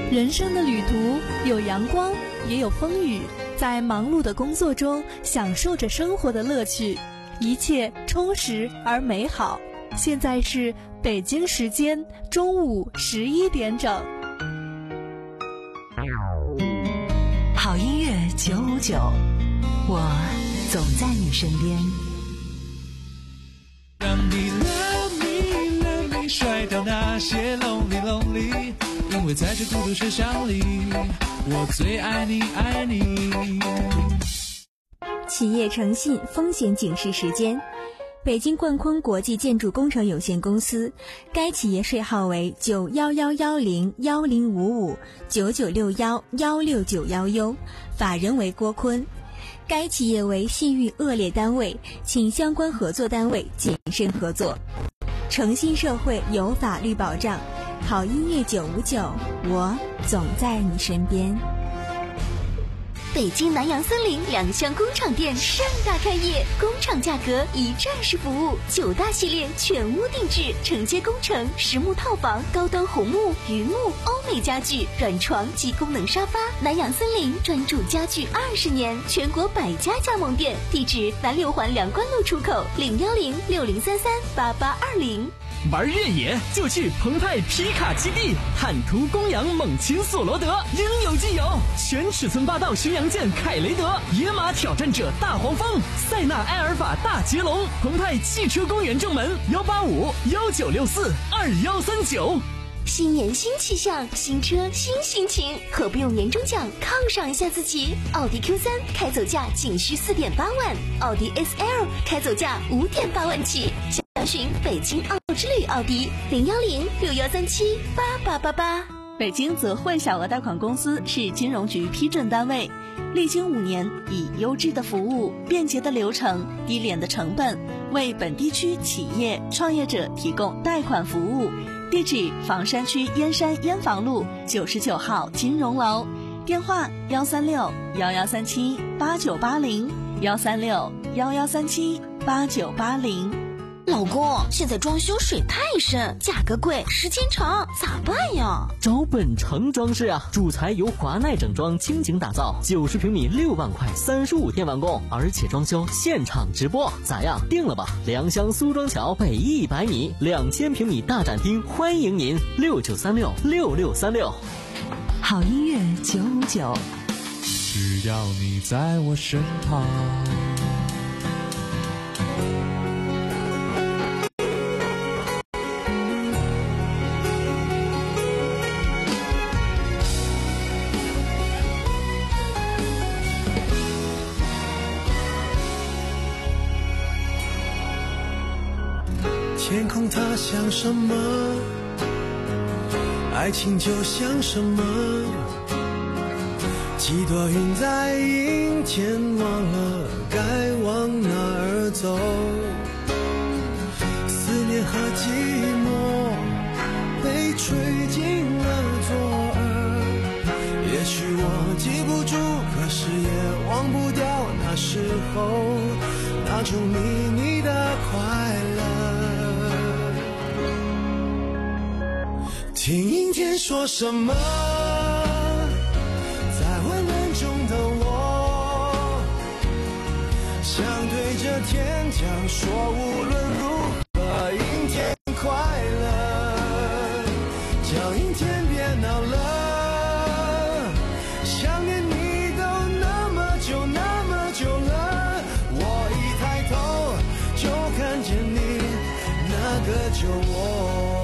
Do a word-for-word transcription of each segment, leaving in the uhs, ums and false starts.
人生的旅途有阳光，也有风雨，在忙碌的工作中享受着生活的乐趣，一切充实而美好。现在是北京时间中午十一点整。 好音乐九五九，我总在你身边。 让你 love me love me 甩掉那些 lonely lonely， 因为在这孤独车厢里，我最爱你爱你。 企业诚信风险警示时间。北京冠坤国际建筑工程有限公司，该企业税号为九一一一零一零五五九九六一一六九一 U， 法人为郭坤。该企业为信誉恶劣单位，请相关合作单位谨慎合作。诚信社会有法律保障，好音乐九五九，我总在你身边。 北京南洋森林两厢工厂店盛大开业，工厂价格一站式服务，九大系列全屋定制，承接工程、实木套房、高端红木、榆木、欧美家具、软床及功能沙发。南洋森林专注家具二十年，全国百家加盟店，地址南六环梁关路出口零幺零六零三三八八二零。 玩越野就去澎湃皮卡基地，坦途公羊猛禽索罗德，应有尽有。全尺寸霸道巡洋舰凯雷德，野马挑战者大黄蜂，塞纳埃尔法大捷龙。澎湃汽车公园正门幺八五幺九六四二幺三九。 新年新气象，新车新心情，何不用年终奖犒赏一下自己？奥迪 Q 三 开走价仅需 四点八万，奥迪 S L 开走价 五点八万起。详询北京奥之旅奥迪零幺零六幺三七八八八八。 北京泽汇小额贷款公司是金融局批准单位，历经五年，以优质的服务、便捷的流程、低廉的成本，为本地区企业创业者提供贷款服务。地址：房山区燕山燕房路九十九号金融楼，电话：幺三六幺幺三七八九八零幺三六幺幺三七八九八零。 老公，现在装修水太深，价格贵，时间长，咋办呀？ 找本城装饰啊，主材由华奈整装倾情打造，九十平米六万块，三十五天完工，而且装修现场直播，咋样？定了吧？良乡苏庄桥北一百米，两千平米大展厅，欢迎您，六九三六六六三六。 好音乐九五九， 只要你在我身旁。 天空它像什么，爱情就像什么，几朵云在阴天，忘了该往哪儿走。思念和寂寞被吹进了左耳，也许我记不住，可是也忘不掉那时候那种秘密的快乐。听阴天说什么，在温暖中的我，想对着天讲说，无论如何阴天快乐，叫阴天别闹了，想念你都那么久那么久了，我一抬头就看见你那个旧我。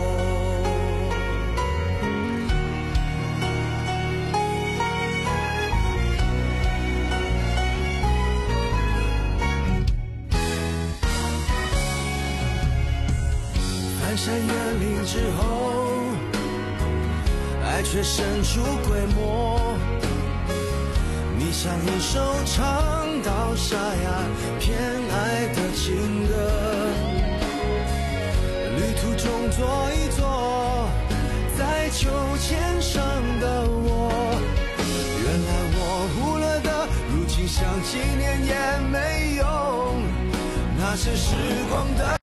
翻山越岭之后，爱却生出规模，你像一首唱到沙哑偏爱的情歌，旅途中坐一坐，在秋千上的我，原来我忽略的，如今想纪念也没用，那是时光的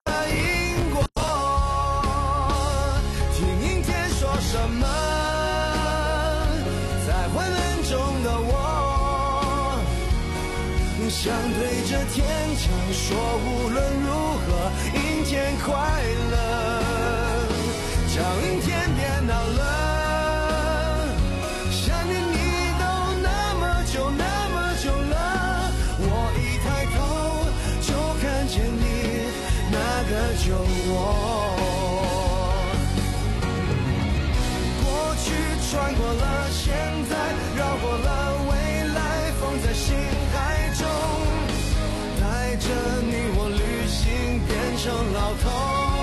因果。听阴天说什么， 想对着天讲说无论如何阴天快乐，叫阴天别闹了，想念你都那么久那么久了，我一抬头就看见你，那个就我。过去穿过了现在，绕过了未来，放在心海中，带着你我旅行变成老头。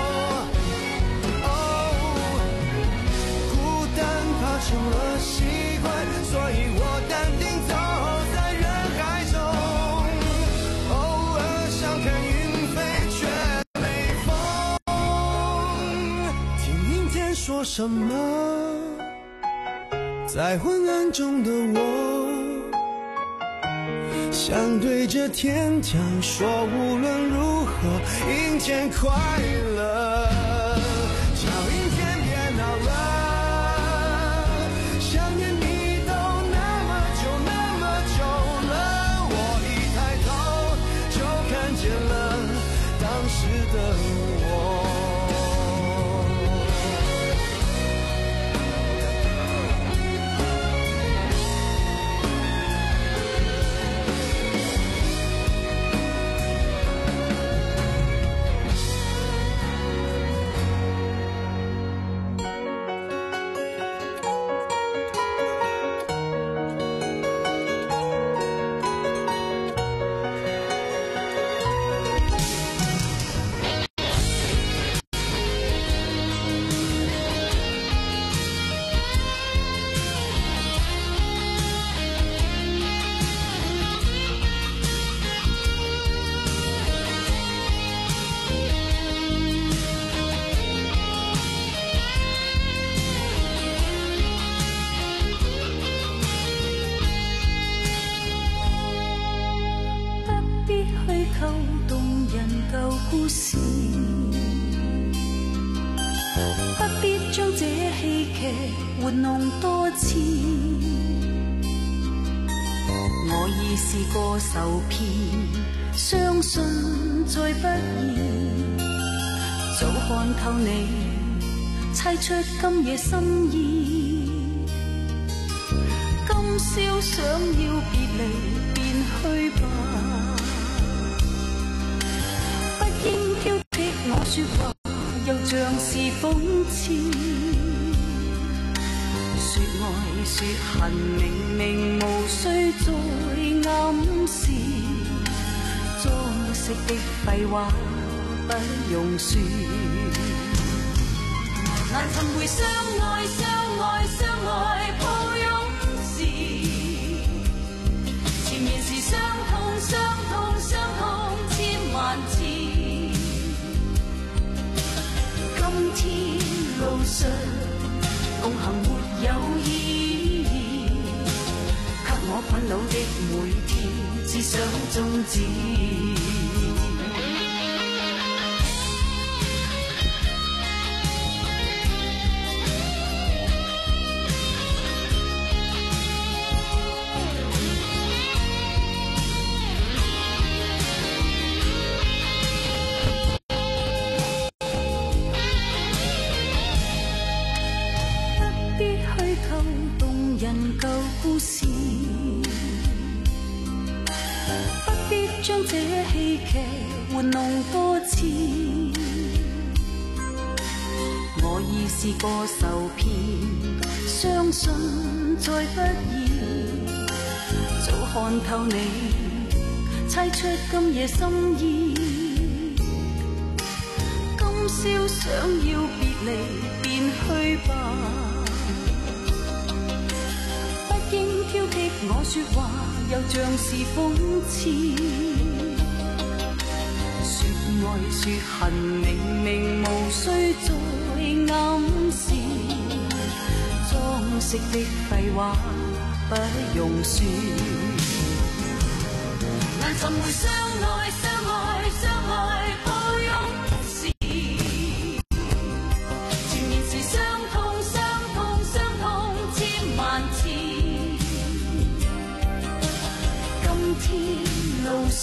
哦，孤单怕成了习惯，所以我淡定走在人海中，偶尔想看云飞却没风，听阴天说什么，在昏暗中的我，想对着天讲说无论如何阴天快乐，叫阴天别闹了，想念你都那么久那么久了，我一抬头就看见了当时的我。 故事，不必將這戲劇玩弄多次。我已試過受騙，相信再不易。早看透你，猜出今夜心意。今宵想要別離，便去吧。應挑剔我說話，又像是諷刺。說愛說恨，明明無需再暗示。裝飾的廢話不用說。難尋回相愛相愛相愛抱擁時，前面是傷痛傷痛傷痛千萬次。今天路上共行沒有意義，給我困擾的每天只想終止。將這戲劇玩弄多次，我已試過受騙，相信再不易。早看透你，猜出今夜心意。今宵想要別離，便去吧。不應挑剔我說話，又像是諷刺。說愛說恨，明明無需再暗示。裝飾的廢話不用說。難尋回相愛相愛相愛抱擁時，前面是傷痛傷痛傷痛千萬次。今天路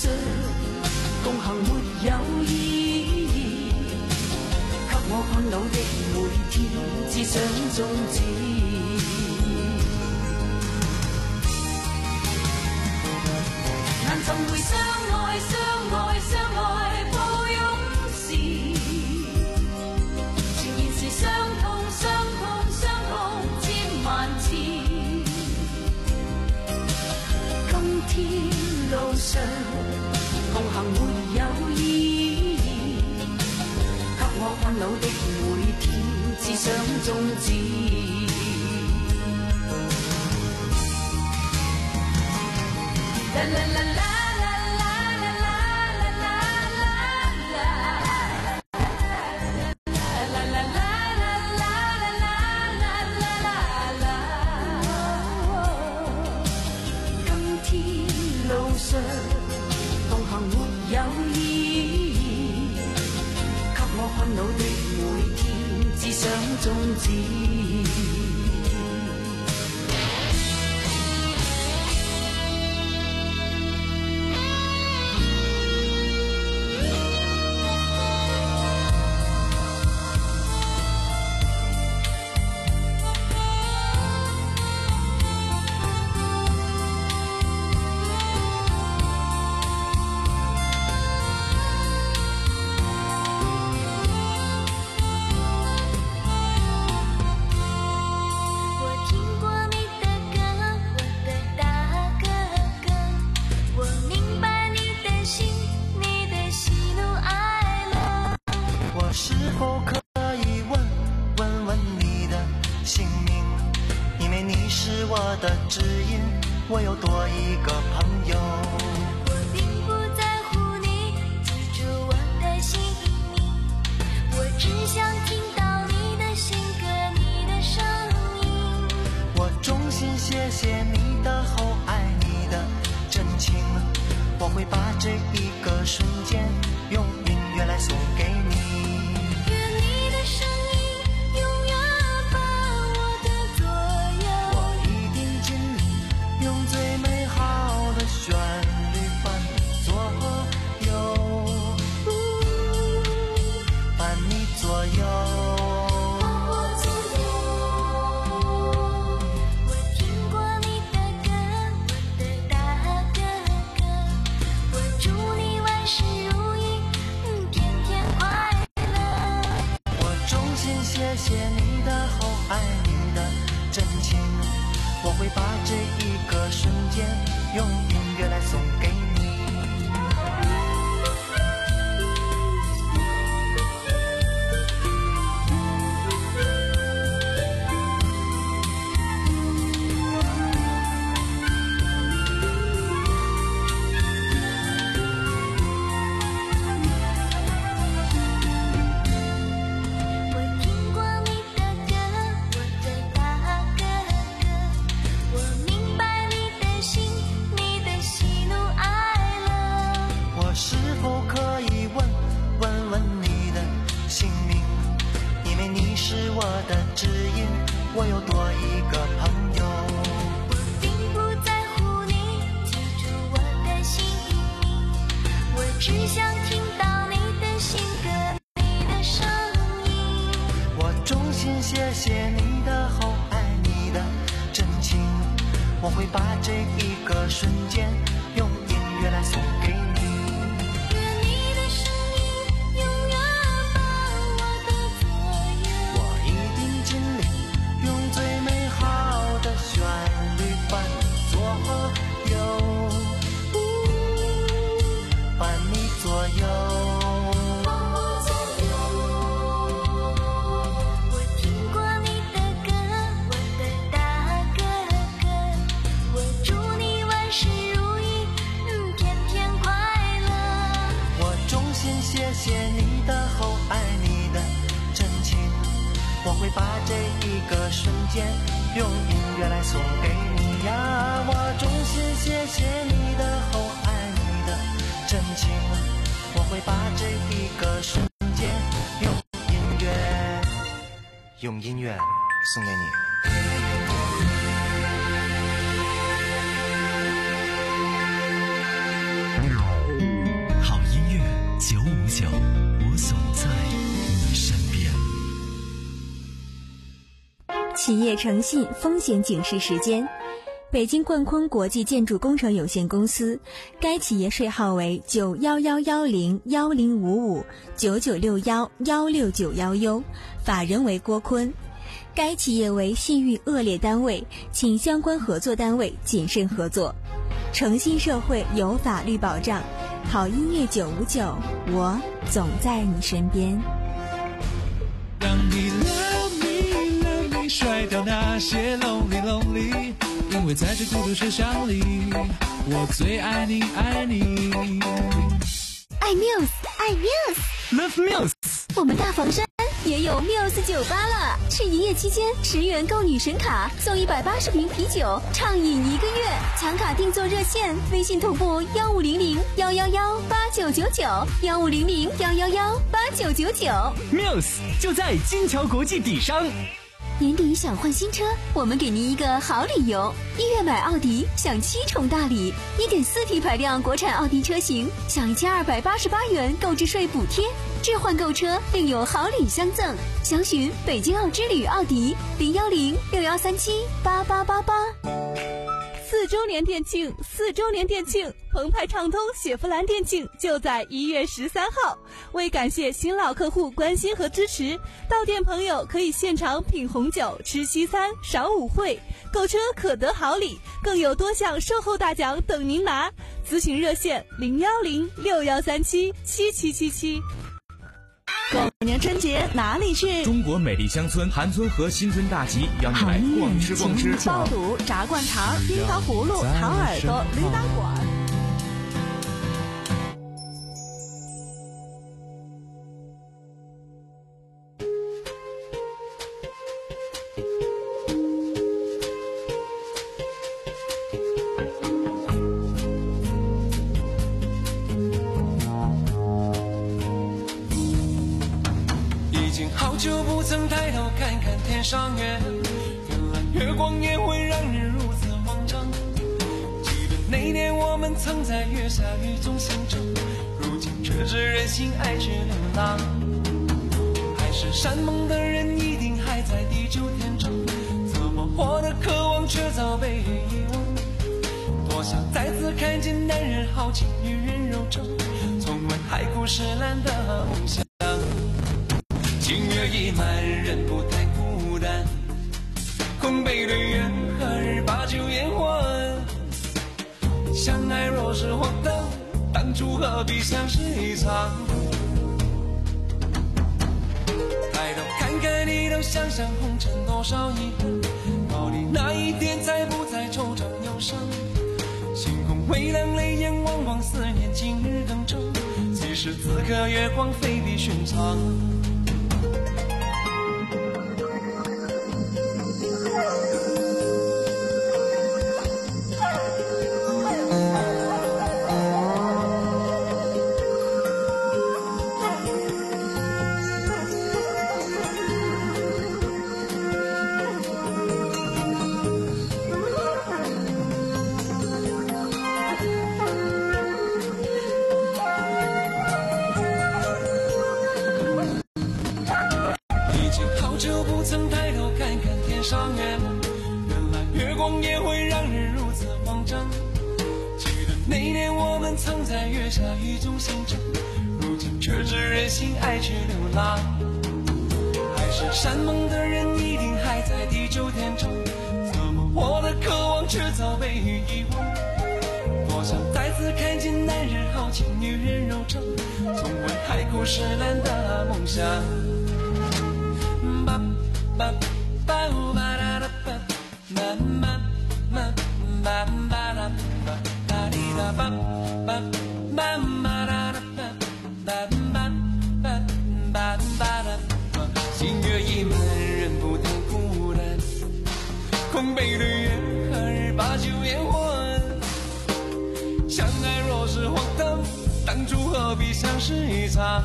宗旨。难寻回相爱相爱相爱抱拥时，全然是相痛相痛相痛千万次。今天路上同行沒有意義，給我困擾的每天只想終止。啦啦啦啦啦啦啦啦啦啦啦，今天路上同行沒有意義，給我困擾的每天只想終止。 我有多一个朋友， 我并不在乎你记住我的姓名，我只想听到你的性格，你的声音。 我衷心谢谢你的厚爱，你的真情，我会把这一个瞬间用音乐来送给你。 愿你的声音永远伴我的左右， 我一定尽力用最美好的旋律伴你左右，伴你左右。谢谢你的厚爱，你的真情，我会把这一个瞬间用音乐来送给你。我有多一个朋友， 我并不在乎你记住我的姓名，我只想听到你的性格，你的声音。 我衷心谢谢你的厚爱，你的真情，我会把这一个瞬间用音乐来送给你。 愿你的声音永远伴我的左右， 我一定尽力用最美好的旋律伴你左右，伴你左右。 我听过你的歌，我的大哥哥，我祝你万事如意，嗯，天天快乐。 我衷心谢谢你的厚爱，你的真情，我会把这一个瞬间用音乐来送给你呀。我衷心谢谢你的厚爱，你的真情，我会把这一个瞬间用音乐用音乐送给你。 好音乐九五九，我总在你身边。 企业诚信风险警示时间。北京冠坤国际建筑工程有限公司，该企业税号为九幺幺幺零幺零五五九九六幺幺六九幺 U， 法人为郭坤。该企业为信誉恶劣单位，请相关合作单位谨慎合作。诚信社会有法律保障，好音乐九五九，我总在你身边。 让你 love me love me 甩掉那些 lonely lonely， 因为在这孤独车厢里，我最爱你爱你。 爱 Muse 爱 Muse Love Muse， 我们大房山也有 Muse 酒吧了，是营业期间十元购女神卡送一百八十瓶啤酒，畅饮一个月。抢卡订座热线：微信同步幺五零零幺幺幺八九九九幺五零零幺幺幺八九九九。 Muse 就在金桥国际底商。 年底想换新车，我们给您一个好理由。一月买奥迪享七重大礼， 一点四 T 排量国产奥迪车型享一千二百八十八元购置税补贴，置换购车另有好礼相赠。详询北京奥之旅奥迪零幺零六幺三七八八八八。 四周年店庆，四周年店庆，澎湃畅通雪佛兰店庆就在一月十三号。为感谢新老客户关心和支持，到店朋友可以现场品红酒、吃西餐、赏舞会，购车可得好礼，更有多项售后大奖等您拿。咨询热线零幺零六幺三七七七七七。 狗年春节哪里去？ 中国美丽乡村韩村和新村大集邀你来逛吃逛吃， 爆肚、炸灌肠、冰糖葫芦、糖耳朵、驴打滚。 好久不曾抬头看看天上月，原来月光也会让人如此慌张。记得那年我们曾在月下雨中相争，如今却知人心爱去流浪。海誓山盟的人一定还在地久天长，怎么我的渴望却早被遗忘？多想再次看见男人豪情，女人柔肠，重温海枯石烂的梦想。情月已满，人不太孤单，空杯对月，何日把酒言欢？相爱若是荒唐，当初何必相识一场？抬头看看你，都想想红尘多少遗憾，到底哪一天才不再惆怅忧伤？星空微亮，泪眼汪汪，思念今日更长。此时此刻，月光非比寻常。上月，原来月光也会让人如此慌张。记得那年我们曾在月下雨中相争，如今却知人心爱去流浪。海誓山盟的人一定还在地久天长，怎么我的渴望却早被遗忘？多想再次看见男人豪情，女人柔肠，重温海枯石烂的梦想。吧吧吧呜吧啦啦吧，嘛嘛嘛吧吧啦吧，啦哩啦吧吧吧嘛啦啦吧，吧吧吧吧吧啦吧。心月已满，人不太孤单，空杯对月，何日把酒言欢？相爱若是荒唐，当初何必相识一场？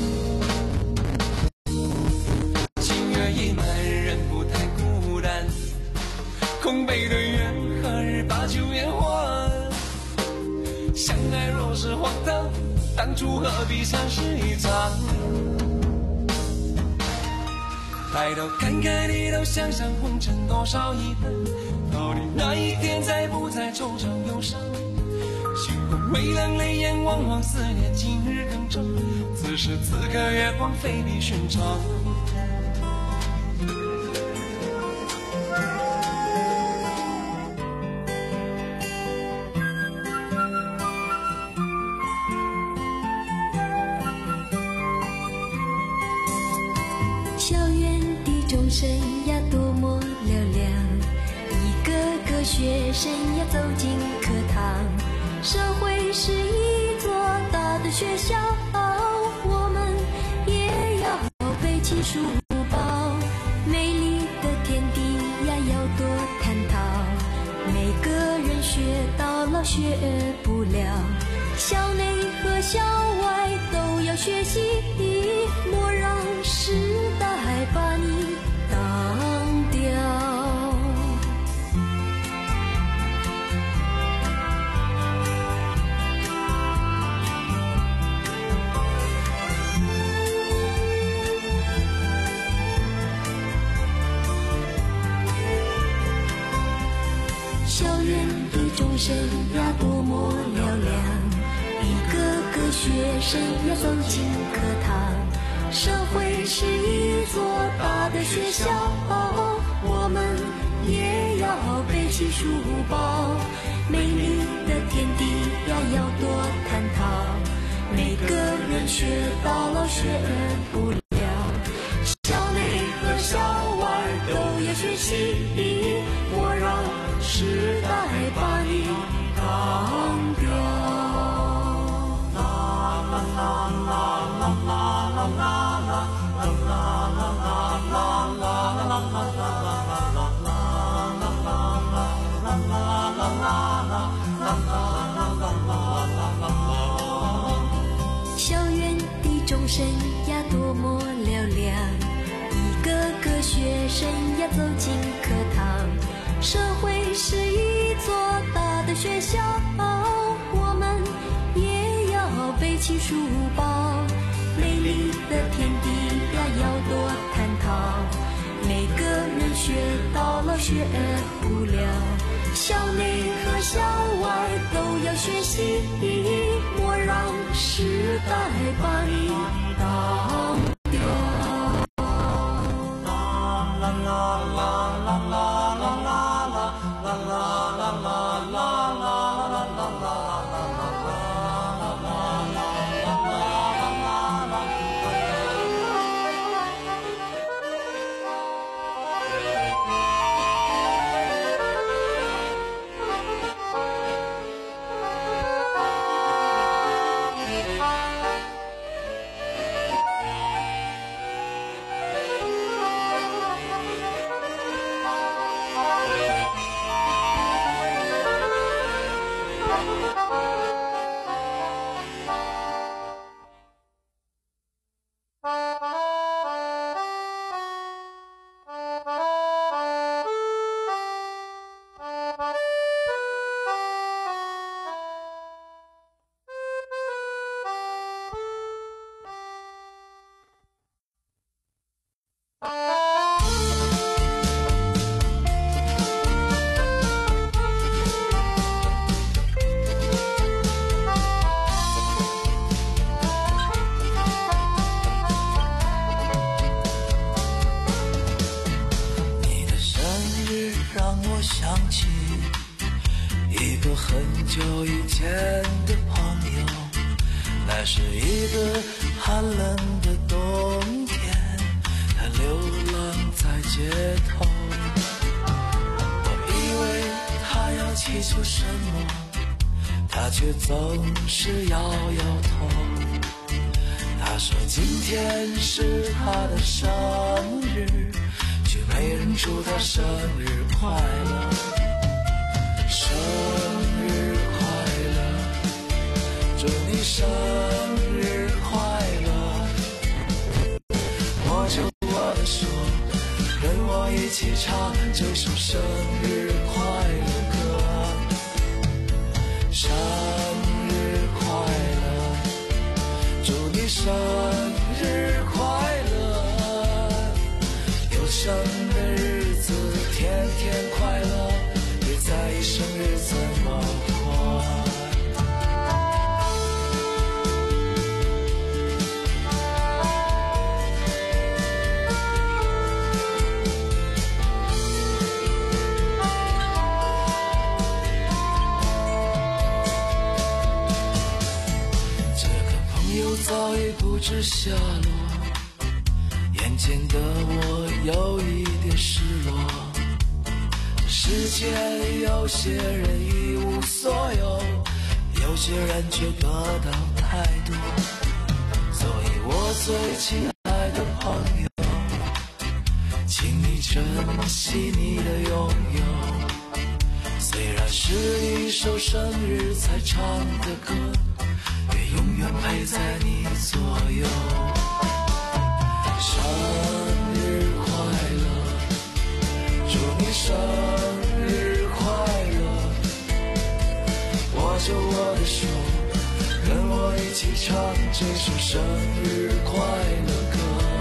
空杯对月，何日把酒言欢？相爱若是荒唐，当初何必相识一场？ 抬头看看你，都想想红尘多少遗憾，到底哪一天才不再惆怅忧伤？星空微亮，泪眼汪汪，思念今日更长。此时此刻，月光非比寻常。 校园的钟声呀，多么嘹亮！一个个学生呀，走进课堂。社会是一座大的学校，我们也要背起书包。美丽的天地呀，要多探讨。每个人学到老学不了，校内和校外都要学习，莫让时代把你当掉。校园的钟声呀，多么嘹亮！一个个学生呀，走进课堂。社会是一座大的学校，我们也要背起书包。美丽的天地呀，要多探讨。每个人学到老学不了，校内和校外都要学习，莫让时代把你当掉。啦啦啦啦啦啦啦啦。校园的钟声呀，多么嘹亮！一个个学生呀，走进课堂。社会是一座大的学校，我们也要背起书包。美丽的天地呀，要多探讨。每个人学到老学不了，校内和校外都要学习，莫让时代把你当掉。啦啦啦啦啦啦啦啦啦啦啦啦啦啦。 很久以前的朋友，那是一个寒冷的冬天，他流浪在街头。我以为他要祈求什么，他却总是摇摇头。他说今天是他的生日，却没人祝他生日快乐。生日快乐，祝你生日快乐。握着我的手，跟我一起唱这首生日快乐歌。生日快乐，祝你生日快乐。 知下落，眼前的我有一点失落。世界有些人一无所有，有些人却得到太多，所以我最亲爱的朋友，请你珍惜你的拥有。虽然是一首生日才唱的歌，也永远陪在你左右。生日快乐，祝你生日快乐，握着我的手，跟我一起唱这首生日快乐歌。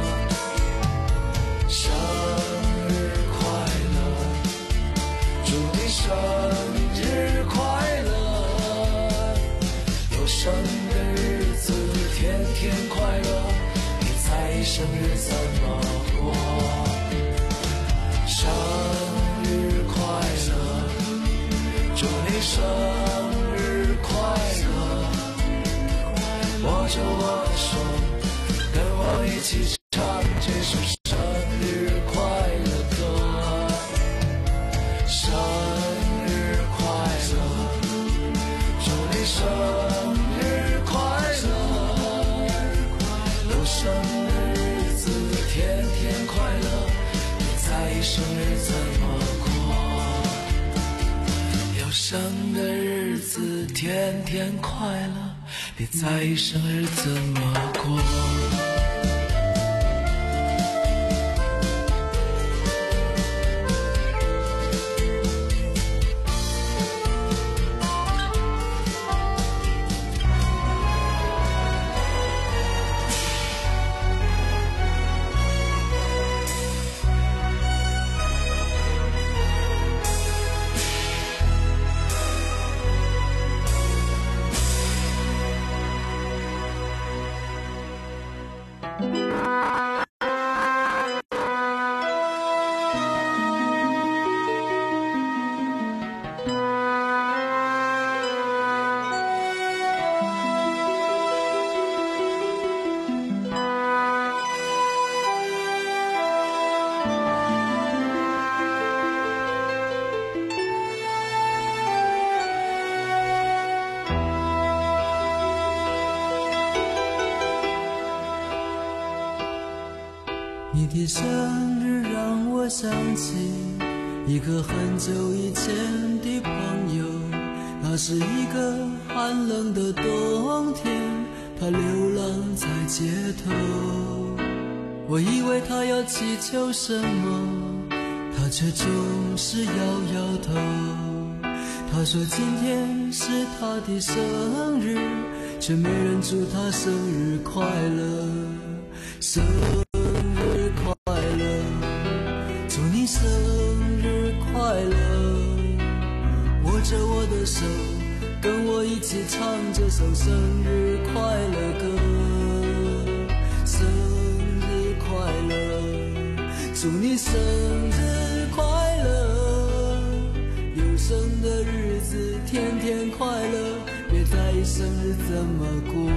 生日快乐，祝你生日快乐，有生的日子天天快乐，你猜生日怎么过？生日快乐，祝你生日快乐，握着我的手，跟我一起唱这首生日快乐歌。生日快乐，祝你生日快乐，有生的日子天天快乐，你在意生日怎么过？有生的日子天天快乐，别在意生日怎么过。 你的生日让我想起一个很久以前的朋友，那是一个寒冷的冬天，他流浪在街头。我以为他要祈求什么，他却总是摇摇头。他说今天是他的生日，却没人祝他生日快乐。生日快乐，祝你生日快乐，握着我的手，跟我一起唱这首生日快乐歌。生日快乐，祝你生日快乐，有生的日子天天快乐，别在意生日怎么过。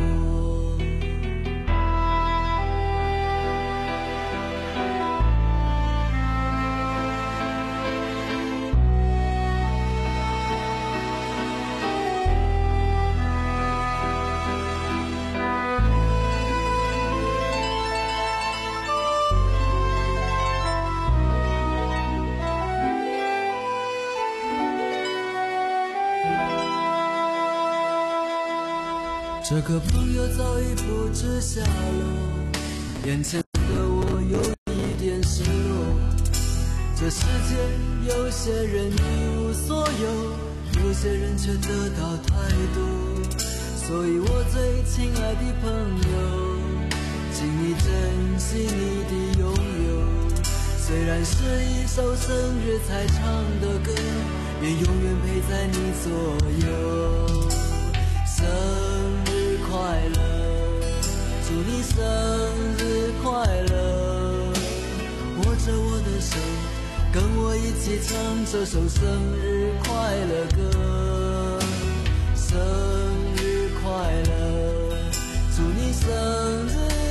这个朋友早已不知下落，眼前的我有一点失落。这世界有些人一无所有，有些人却得到太多，所以我最亲爱的朋友，请你珍惜你的拥有。虽然是一首生日才唱的歌，也永远陪在你左右。生日快乐，祝你生日快乐，握着我的手，跟我一起唱这首生日快乐歌。生日快乐，祝你生日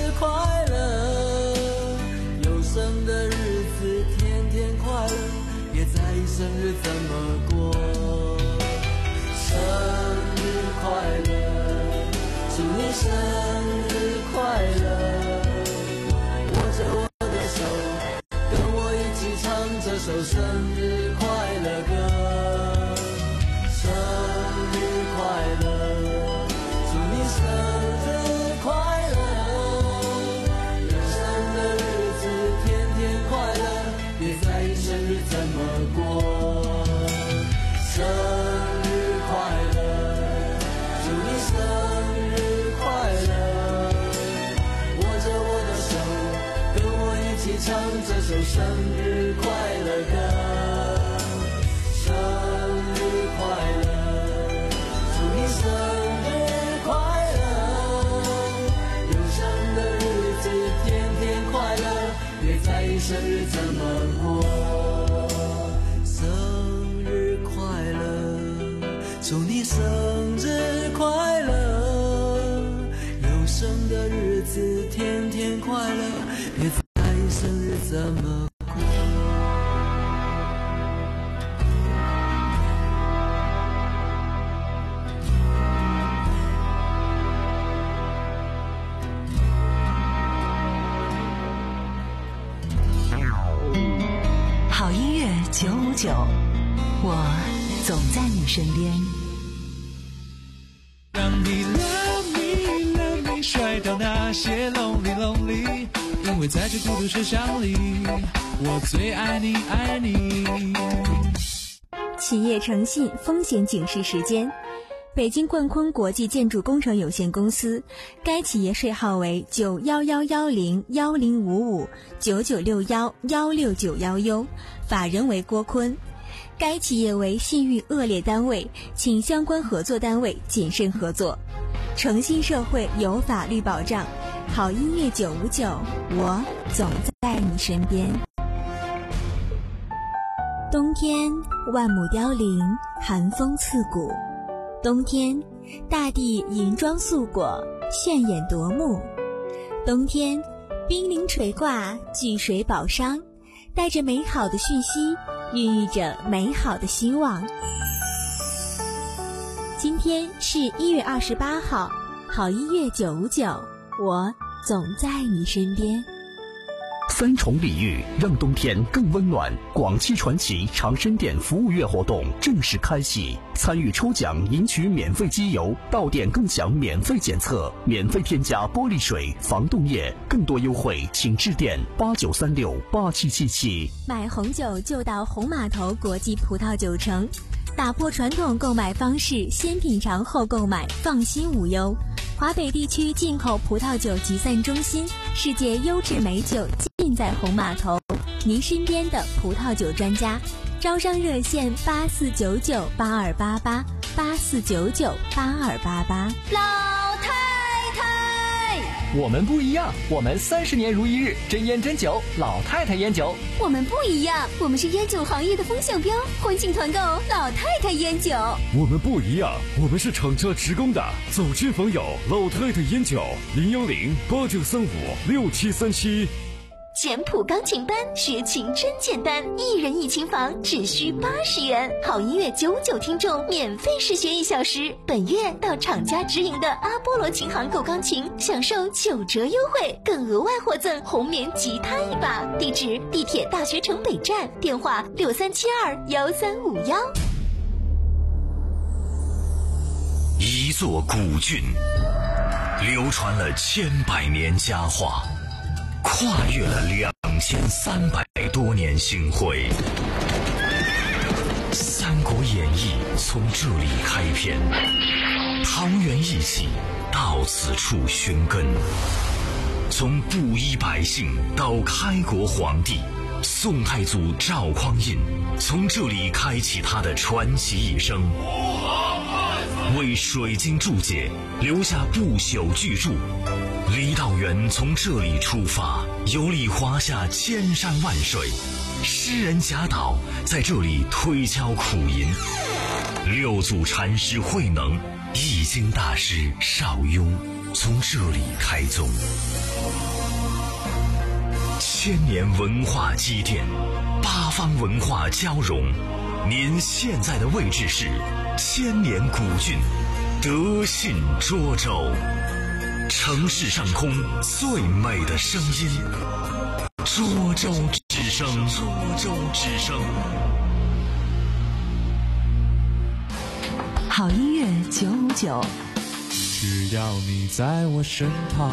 生日怎么过？生日快乐，祝你生日快乐。握着我的手，跟我一起唱这首生日快乐歌。生日快乐，祝你生日快乐。有生的日子天天快乐，别在意生日怎么过。生日快乐，祝你生日快乐。握着我的手，跟我一起唱这首生日快乐歌。生日快乐，祝你生日快乐。有生的日子天天快乐，别在意生日怎么过。生日快乐，祝你生日快乐。有生的日子天天快乐，别在意生日怎么过。 好音乐九五九，我总在你身边。 让你 love me love me 甩掉那些 lonely lonely， 因为在这孤独车厢里，我最爱你爱你。 企业诚信风险警示时间。北京冠坤国际建筑工程有限公司，该企业税号为九幺幺幺零幺零五五九九六幺幺六九幺 U， 法人为郭坤。该企业为信誉恶劣单位，请相关合作单位谨慎合作。诚信社会有法律保障，好音乐九五九，我总在你身边。冬天万亩凋零，寒风刺骨。冬天，大地银装素裹，炫眼夺目。冬天，冰凌垂挂，聚水宝商，带着美好的讯息，孕育着美好的希望。今天是一月二十八号，好音乐九五九，我总在你身边。 三重礼遇让冬天更温暖。广汽传祺长生店服务月活动正式开启，参与抽奖赢取免费机油，到店更享免费检测，免费添加玻璃水、防冻液，更多优惠请致电八九三六八七七七。 买红酒就到红码头国际葡萄酒城，打破传统购买方式，先品尝后购买，放心无忧。华北地区进口葡萄酒集散中心，世界优质美酒尽在红码头，您身边的葡萄酒专家。招商热线八四九九八二八八八四九九八二八八。 老太太， 我们不一样，我们三十年如一日，真烟真酒，老太太烟酒。 我们不一样，我们是烟酒行业的风向标，欢庆团购老太太烟酒。 我们不一样，我们是厂家职工的，走亲访友，老太太烟酒，零幺零八九三五六七三七。 简谱钢琴班，学琴真简单，一人一琴房只需八十元，好音乐九九听众免费试学一小时。本月到厂家直营的阿波罗琴行购钢琴，享受九折优惠，更额外获赠红棉吉他一把。地址：地铁大学城北站，电话六三七二幺三五幺。 一座古郡，流传了千百年佳话，跨越了两千三百多年星辉。《三国演义》从这里开篇，桃园义气到此处寻根。从布衣百姓到开国皇帝，宋太祖赵匡胤从这里开启他的传奇一生，为水晶注解留下不朽巨著。李道元从这里出发，游历华夏千山万水，诗人贾岛在这里推敲苦吟，六祖禅师慧能、易经大师邵雍从这里开宗。千年文化积淀，八方文化交融， 您现在的位置是千年古郡德信涿州，城市上空最美的声音，涿州之声，涿州之声。 好音乐九五九， 只要你在我身旁。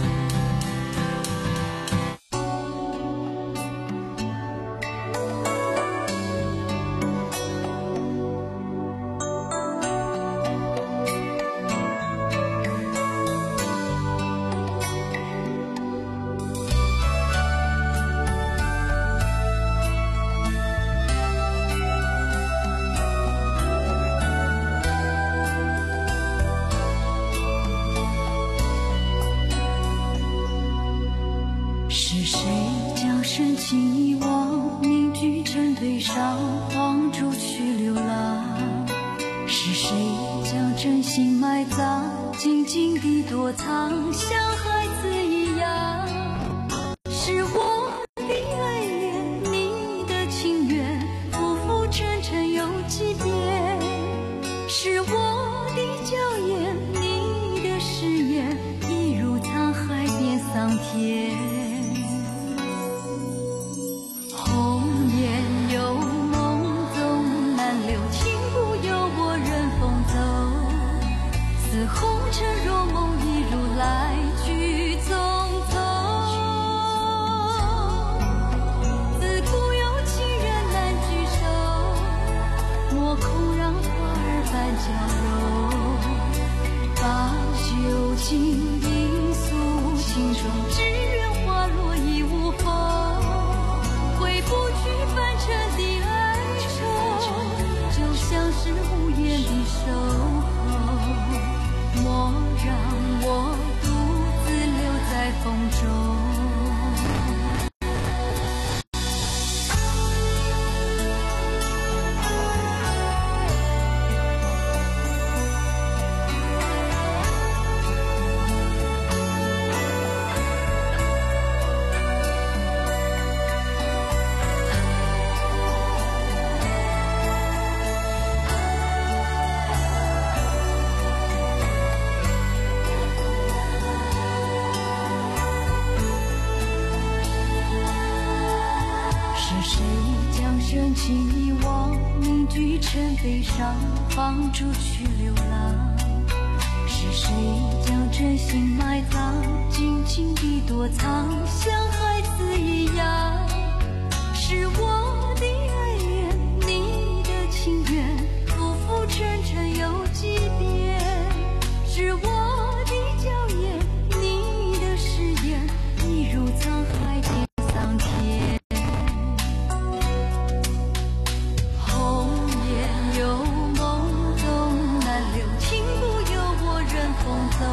放逐去流浪，是谁将真心埋葬，静静地躲藏，像孩子一样？是我的爱恋，你的情缘，浮浮沉沉有几遍？是我的娇艳，你的誓言，一如沧海变桑田。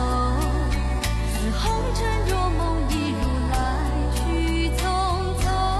红尘若梦，一如来去匆匆。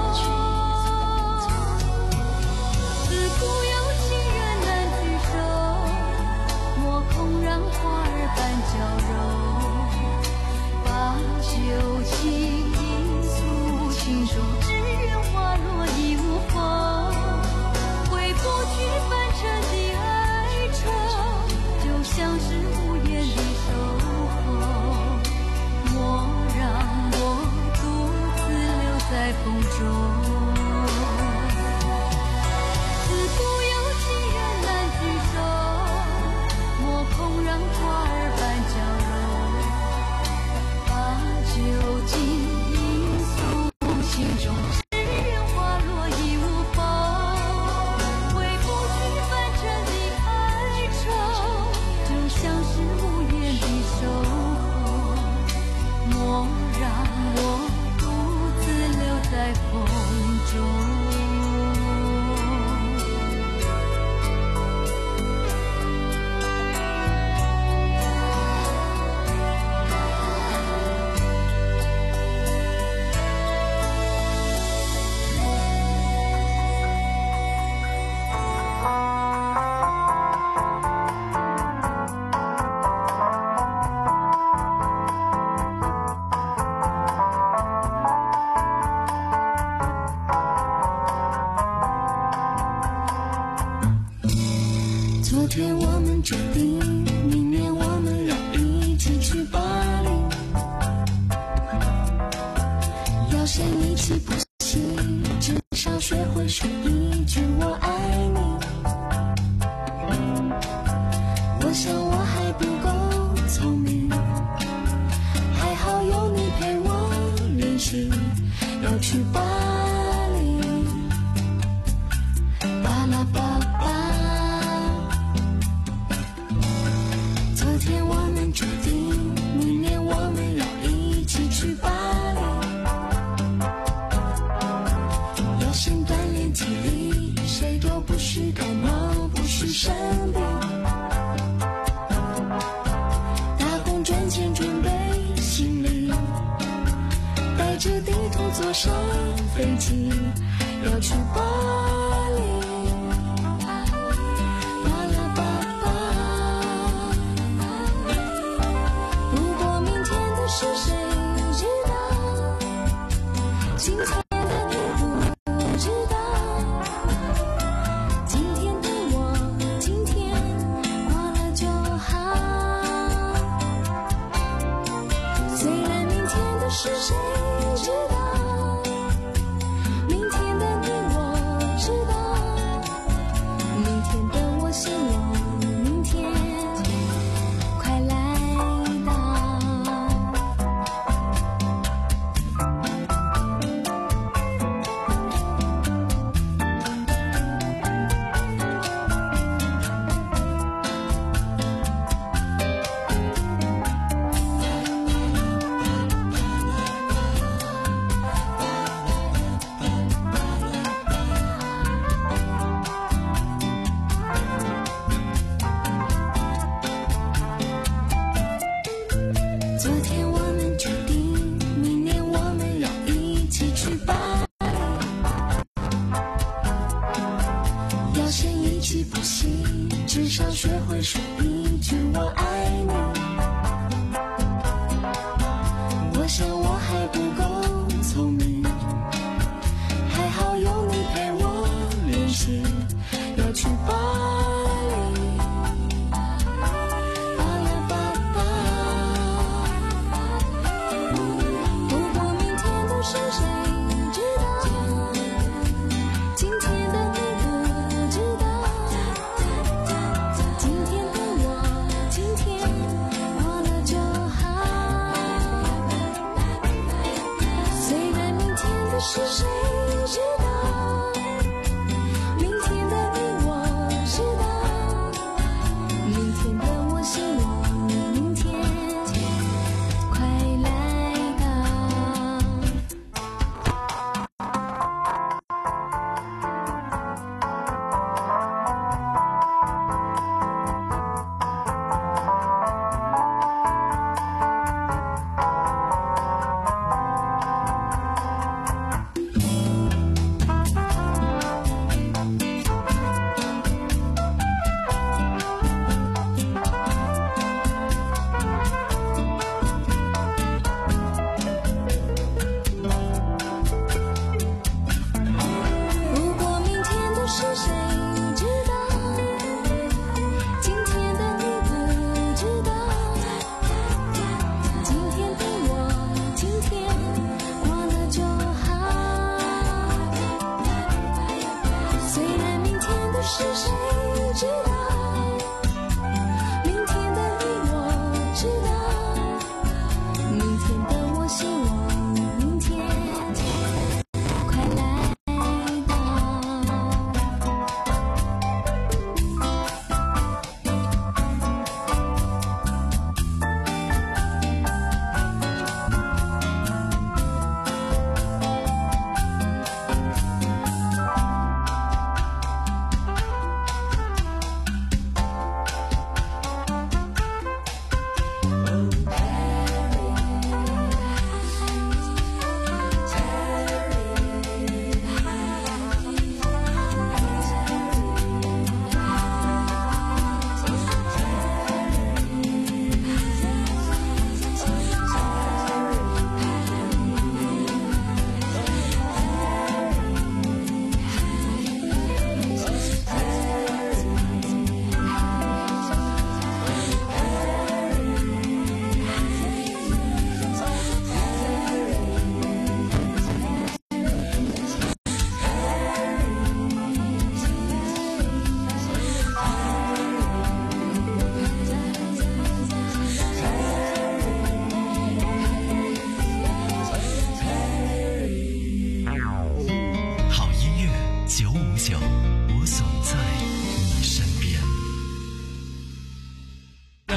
昨天我们决定，明年我们要一起去巴黎。要先一起补习，至少学会说一句我爱你。我想我还不够聪明，还好有你陪我练习，要去巴黎。巴拉巴巴，昨天我们决定，明年我们要一起去巴黎。要先锻炼体力，谁都不许感冒，不许生病。打工赚钱准备行李，带着地图坐上飞机，要去巴黎。巴拉巴巴，如果明天的事谁知道？今天的你不知道。今天的我，今天过了就好。虽然明天的事谁知道？明天的你我知道。明天的我希望明天快来到。昨天我们决定，明年我们要一起去巴黎。要先一起补习，至少学会说一句我爱你。我想我还不够聪明，还好有你陪我练习，要去巴黎。巴拉巴巴，如果明天的事谁知道？今天的你不知道。今天的我，今天过了就好。虽然明天的事谁知道？明天的你我知道。明天的我希望明天快来到。如果明天的事谁知道？今天的你不知道。今天的我，今天过了就好。虽然明天的事谁知道？明天的你我知道。明天的我希望明天快来到。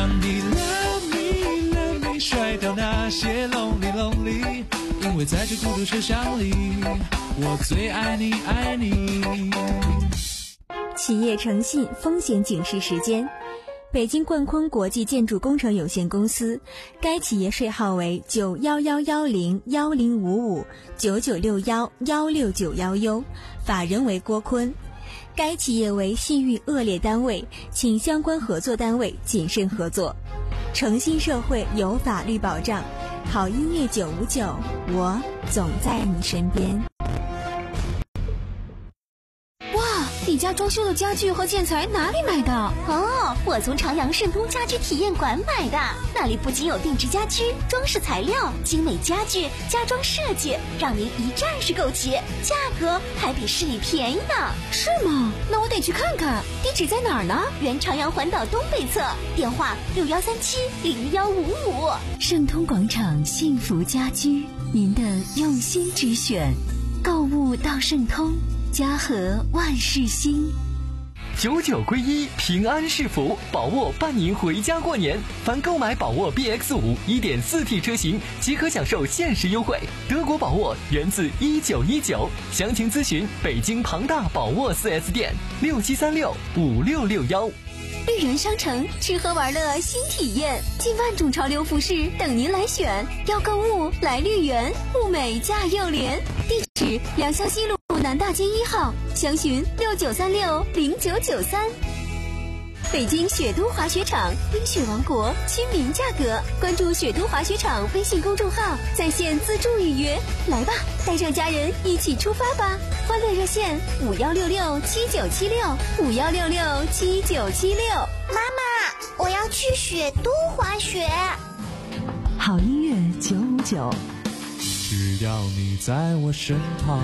Love me, love me, love me， 甩掉那些 lonely lonely， 因为在这孤独车厢里，我最爱你爱你。 企业诚信风险警示时间。北京冠坤国际建筑工程有限公司，该企业税号为九幺幺幺零幺零五五九九六幺幺六九幺 U， 法人为郭坤。该企业为信誉恶劣单位，请相关合作单位谨慎合作。诚信社会有法律保障，好音乐九五九，我总在你身边。 你家装修的家具和建材哪里买的？ 哦，我从长阳盛通家居体验馆买的。那里不仅有定制家居、装饰材料、精美家具、家装设计，让您一站式购齐，价格还比市里便宜呢。 是吗？那我得去看看。地址在哪儿呢？ 原长阳环岛东北侧，电话六幺三七零幺五五。 盛通广场幸福家居，您的用心之选，购物到盛通。家和万事兴， 九九归一，平安是福，宝沃伴您回家过年。凡购买宝沃 B X 五 一点四 T 车型，即可享受限时优惠。德国宝沃源自一九一九，详情咨询北京庞大宝沃 四 S 店六七三六五六六幺。 绿源商城吃喝玩乐新体验，近万种潮流服饰等您来选。要购物来绿源，物美价又廉。地址：良乡西路南大街一号，详询六九三六零九九三。北京雪都滑雪场，冰雪王国，亲民价格。关注雪都滑雪场微信公众号，在线自助预约。来吧，带上家人一起出发吧！欢乐热线五幺六六七九七六五幺六六七九七六。 妈妈，我要去雪都滑雪。 好音乐九五九， 只要你在我身旁。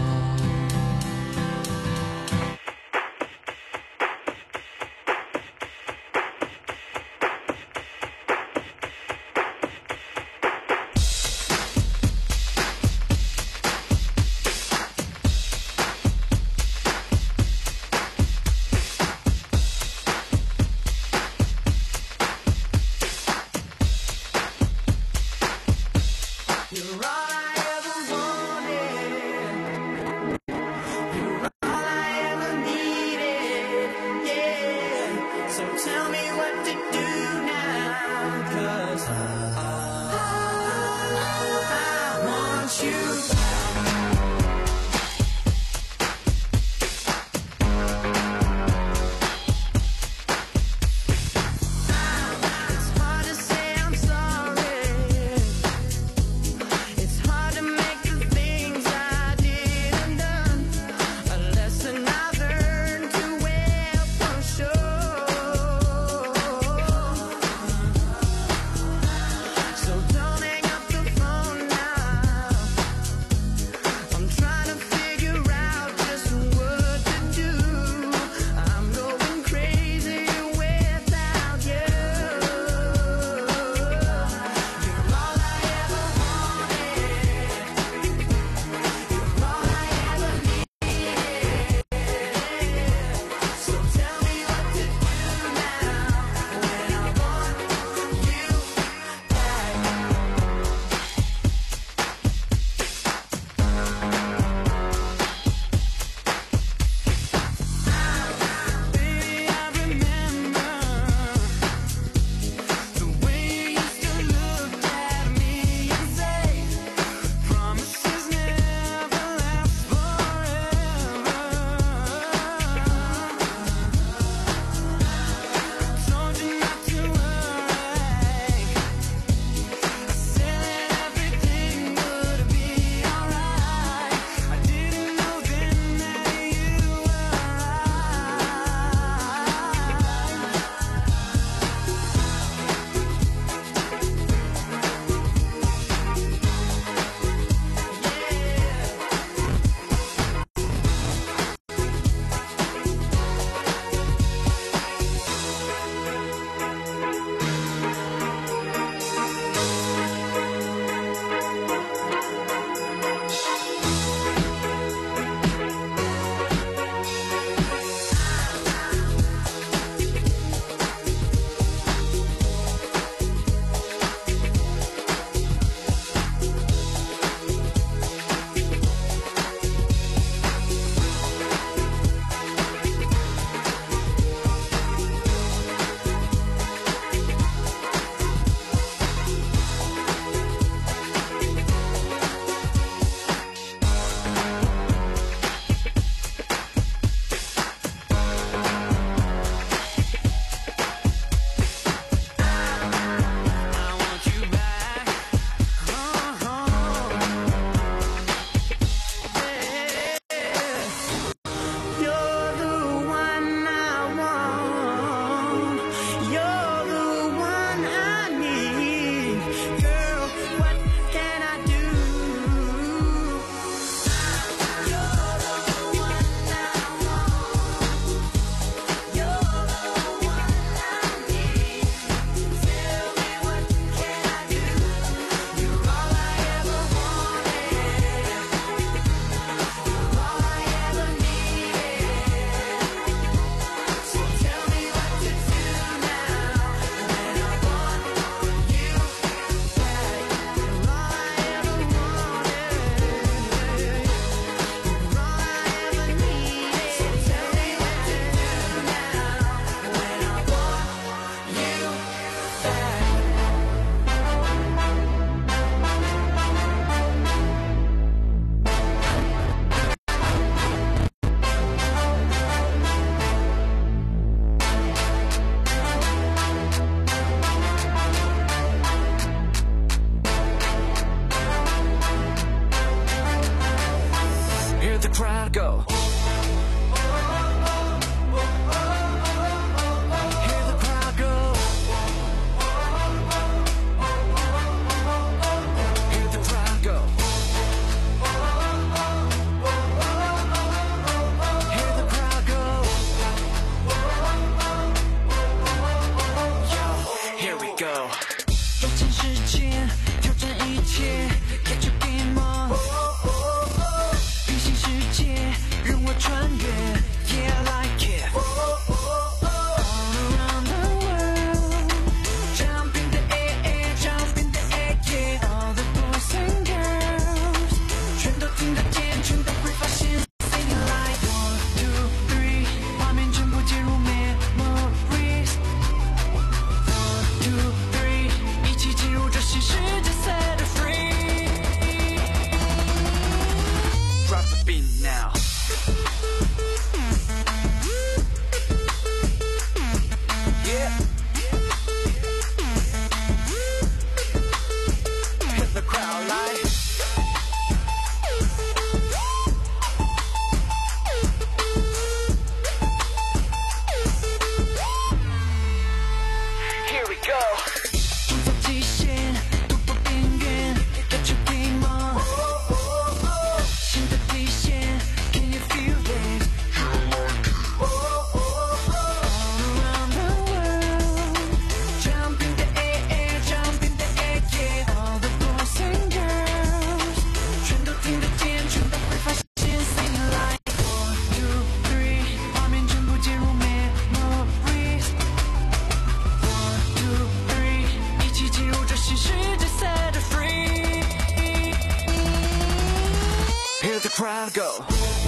go.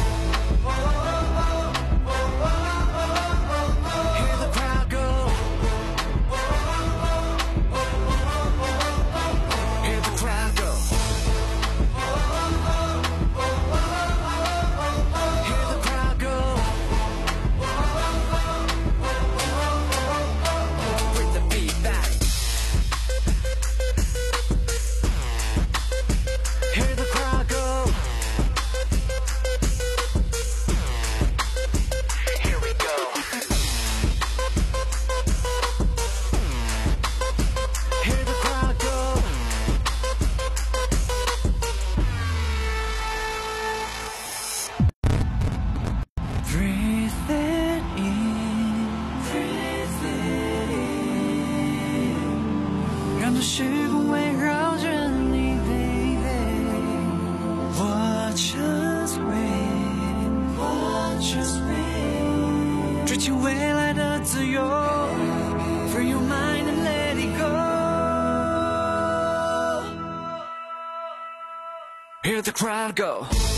Free your mind and let it go. Hear the crowd go.